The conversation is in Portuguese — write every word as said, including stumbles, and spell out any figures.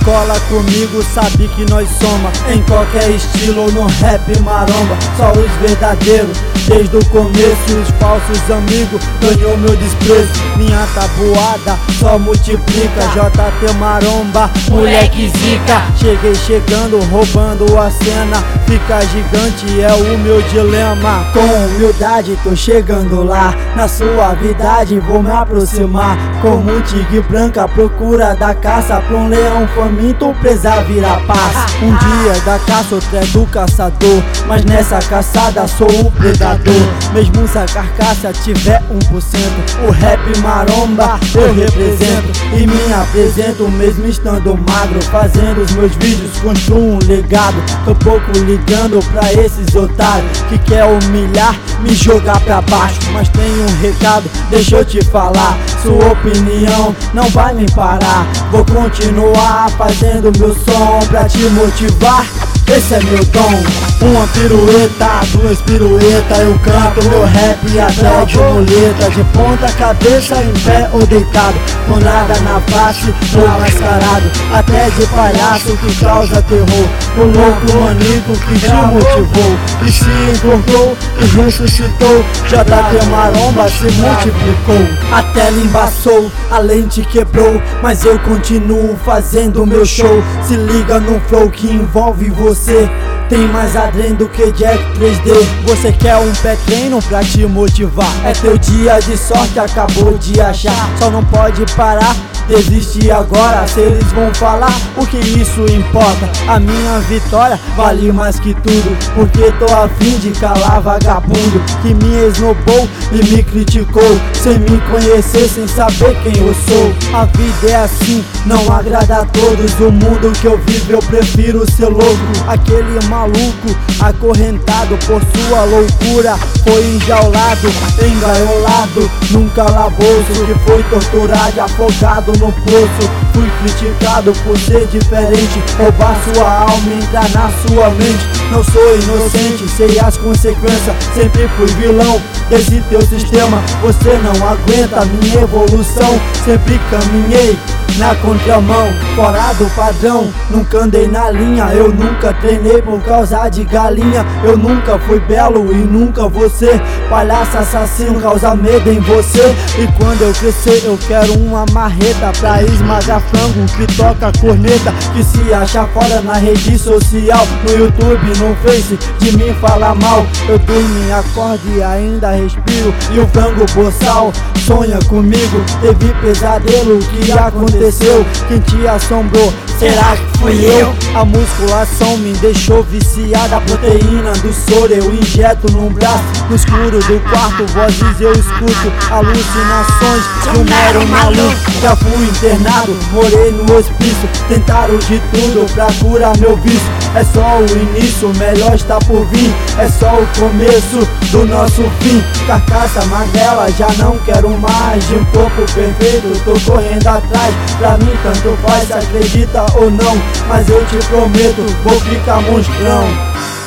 cola comigo, sabe que nós somos em qualquer estilo, no rap maromba, só os verdadeiros. Desde o começo os falsos amigos ganhou meu desprezo. Minha tabuada só multiplica, J T Maromba, moleque zica. Cheguei chegando, roubando a cena, fica gigante é o meu dilema. Com humildade tô chegando lá, na suavidade vou me aproximar. Como um tigre branco à procura da caça, pra um leão faminto presa vira paz. Um dia da caça, outro é do caçador, mas nessa caçada sou o predador. Mesmo se a carcaça tiver um por cento, o rap maromba eu represento e me apresento mesmo estando magro. Fazendo os meus vídeos construo um legado. Tô pouco ligando pra esses otários que quer humilhar, me jogar pra baixo. Mas tenho um recado, deixa eu te falar, sua opinião não vai me parar. Vou continuar fazendo meu som pra te motivar, esse é meu dom. Uma pirueta, duas piruetas, eu canto meu rap até de muleta. De ponta cabeça, em pé ou deitado, com nada na face, tô mascarado. Até de palhaço que causa terror, o louco manico que te motivou e se encontrou e ressuscitou. J T Maromba se multiplicou, a tela embaçou, a lente quebrou, mas eu continuo fazendo meu show. Se liga no flow que envolve você, tem mais adreno do que Jack três D. Você quer um pé treino pra te motivar, é teu dia de sorte, acabou de achar. Só não pode parar, desiste agora. Se eles vão falar, o que isso importa? A minha vitória vale mais que tudo, porque tô a fim de calar vagabundo que me esnobou e me criticou, sem me conhecer, sem saber quem eu sou. A vida é assim, não agrada a todos. O mundo que eu vivo eu prefiro ser louco. Aquele maluco acorrentado por sua loucura foi enjaulado, engaiolado, nunca calabouço, que foi torturado e afogado no poço. Fui criticado por ser diferente, roubar sua alma e entrar na sua mente. Não sou inocente, sei as consequências, sempre fui vilão desse teu sistema. Você não aguenta minha evolução, sempre caminhei na contramão, fora do padrão, nunca andei na linha. Eu nunca treinei por causa de galinha. Eu nunca fui belo e nunca vou ser. Palhaço assassino causa medo em você. E quando eu crescer eu quero uma marreta pra esmagar frango que toca corneta, que se acha fora na rede social, no YouTube, no Face, de mim fala mal. Eu durmo e acordo e ainda respiro, e o frango boçal sonha comigo. Teve pesadelo, que aconteceu? Quem te assombrou? Será que fui eu? A musculação me deixou viciada, a proteína do soro eu injeto num braço. No escuro do quarto, vozes eu escuto, alucinações de um mero maluco. Já fui internado, morei no hospício, tentaram de tudo pra curar meu vício. É só o início, o melhor está por vir, é só o começo do nosso fim. Carcaça magrela, já não quero mais, de um corpo perfeito tô correndo atrás. Pra mim tanto faz, se acredita ou não, mas eu te prometo, vou ficar monstrão.